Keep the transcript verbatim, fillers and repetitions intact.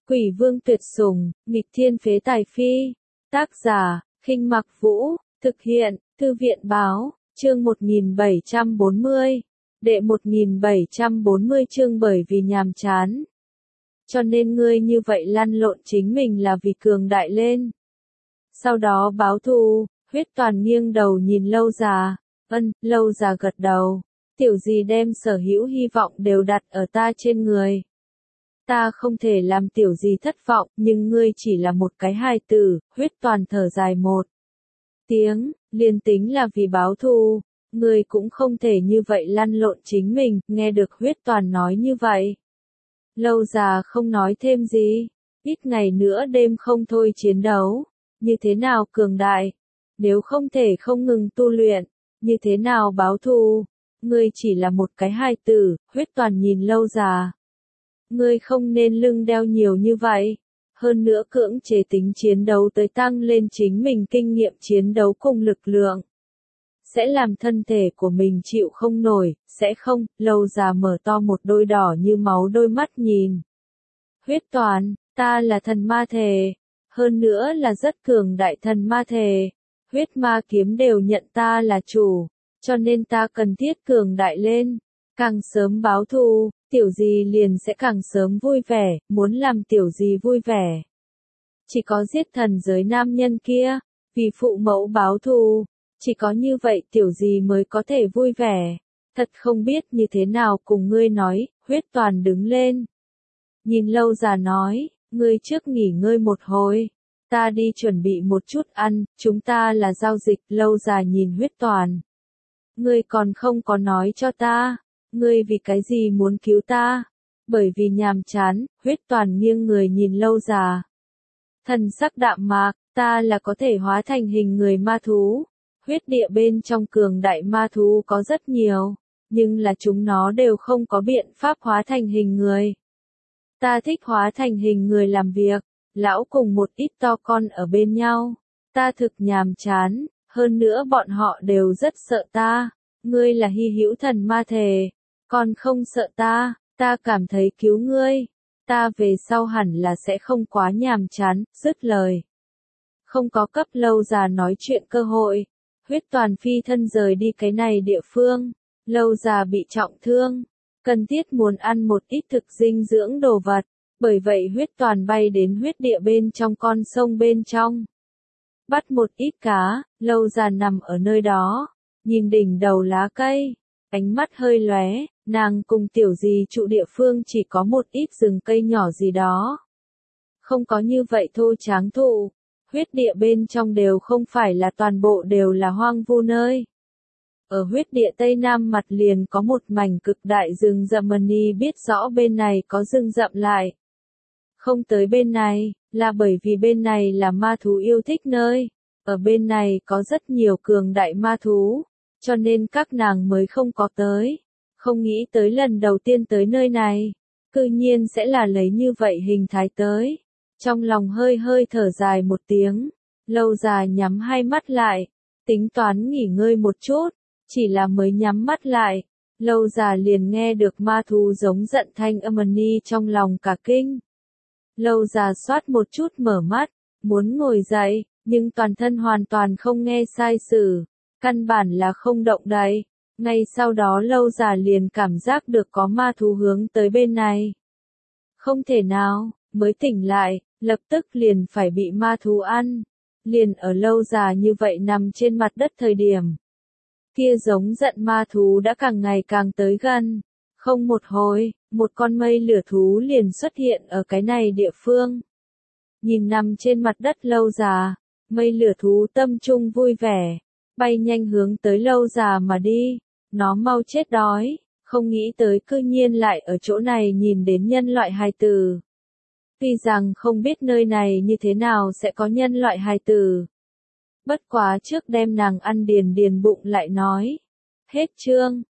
Quỷ vương tuyệt sủng, nghịch thiên phế tài phi. Tác giả, Khinh Mặc Vũ, thực hiện, Thư viện báo, chương một nghìn bảy trăm bốn mươi. Đệ một nghìn bảy trăm bốn mươi chương bởi vì nhàm chán. Cho nên ngươi như vậy lăn lộn chính mình là vì cường đại lên. Sau đó báo thù, Huyết Toàn nghiêng đầu nhìn Lâu Già. Ân, Lâu Già gật đầu. Tiểu gì đem sở hữu hy vọng đều đặt ở ta trên người. Ta không thể làm tiểu gì thất vọng, nhưng ngươi chỉ là một cái hài tử. Huyết Toàn thở dài một tiếng, liền tính là vì báo thù, ngươi cũng không thể như vậy lăn lộn chính mình. Nghe được Huyết Toàn nói như vậy, Lâu Già không nói thêm gì. Ít ngày nữa đêm không thôi chiến đấu, như thế nào cường đại, nếu không thể không ngừng tu luyện, như thế nào báo thù. Ngươi chỉ là một cái hài tử. Huyết Toàn nhìn Lâu Già. Ngươi không nên lưng đeo nhiều như vậy. Hơn nữa cưỡng chế tính chiến đấu tới tăng lên chính mình kinh nghiệm chiến đấu cùng lực lượng. Sẽ làm thân thể của mình chịu không nổi, sẽ không. Lâu Già mở to một đôi đỏ như máu đôi mắt nhìn. Huyết Toàn, ta là thần ma thể. Hơn nữa là rất cường đại thần ma thể. Huyết ma kiếm đều nhận ta là chủ. Cho nên ta cần thiết cường đại lên. Càng sớm báo thù, tiểu gì liền sẽ càng sớm vui vẻ. Muốn làm tiểu gì vui vẻ, chỉ có giết thần giới nam nhân kia, vì phụ mẫu báo thù. Chỉ có như vậy tiểu gì mới có thể vui vẻ. Thật không biết như thế nào cùng ngươi nói. Huyết Toàn đứng lên, nhìn Lâu Già nói, ngươi trước nghỉ ngơi một hồi, ta đi chuẩn bị một chút ăn, chúng ta là giao dịch. Lâu Già nhìn Huyết Toàn. Ngươi còn không có nói cho ta, ngươi vì cái gì muốn cứu ta? Bởi vì nhàm chán. Huyết Toàn nghiêng người nhìn Lâu Già. Thần sắc đạm mạc, ta là có thể hóa thành hình người ma thú. Huyết địa bên trong cường đại ma thú có rất nhiều, nhưng là chúng nó đều không có biện pháp hóa thành hình người. Ta thích hóa thành hình người làm việc, lão cùng một ít to con ở bên nhau. Ta thực nhàm chán, hơn nữa bọn họ đều rất sợ ta. Ngươi là hy hữu thần ma thể, còn không sợ ta, ta cảm thấy cứu ngươi. Ta về sau hẳn là sẽ không quá nhàm chán. Dứt lời, không có cấp Lâu Già nói chuyện cơ hội. Huyết Toàn phi thân rời đi cái này địa phương. Lâu Già bị trọng thương, cần thiết muốn ăn một ít thực dinh dưỡng đồ vật. Bởi vậy Huyết Toàn bay đến huyết địa bên trong con sông bên trong. Bắt một ít cá. Lâu Già nằm ở nơi đó, nhìn đỉnh đầu lá cây, ánh mắt hơi lóe. Nàng cùng tiểu gì trụ địa phương chỉ có một ít rừng cây nhỏ gì đó, không có như vậy thô tráng thụ. Huyết địa bên trong đều không phải là toàn bộ đều là hoang vu nơi. Ở huyết địa tây nam mặt liền có một mảnh cực đại rừng rậm. Mani biết rõ bên này có rừng rậm lại không tới bên này, là bởi vì bên này là ma thú yêu thích nơi. Ở bên này có rất nhiều cường đại ma thú, cho nên các nàng mới không có tới. Không nghĩ tới lần đầu tiên tới nơi này, cư nhiên sẽ là lấy như vậy hình thái tới. Trong lòng hơi hơi thở dài một tiếng. Lâu Già nhắm hai mắt lại, tính toán nghỉ ngơi một chút. Chỉ là mới nhắm mắt lại, Lâu Già liền nghe được ma thú giống giận thanh âm. Mani trong lòng cả kinh. Lâu Già xoát một chút mở mắt, muốn ngồi dậy, nhưng toàn thân hoàn toàn không nghe sai sử, căn bản là không động đậy. Ngay sau đó Lâu Già liền cảm giác được có ma thú hướng tới bên này. Không thể nào, mới tỉnh lại, lập tức liền phải bị ma thú ăn. Liền ở Lâu Già như vậy nằm trên mặt đất thời điểm, kia giống giận ma thú đã càng ngày càng tới gần. Không một hồi, một con mây lửa thú liền xuất hiện ở cái này địa phương. Nhìn nằm trên mặt đất Lâu Già, mây lửa thú tâm trung vui vẻ, bay nhanh hướng tới Lâu Già mà đi. Nó mau chết đói, không nghĩ tới cư nhiên lại ở chỗ này nhìn đến nhân loại hài tử. Tuy rằng không biết nơi này như thế nào sẽ có nhân loại hài tử. Bất quá trước đem nàng ăn điền điền bụng lại nói. Hết chương.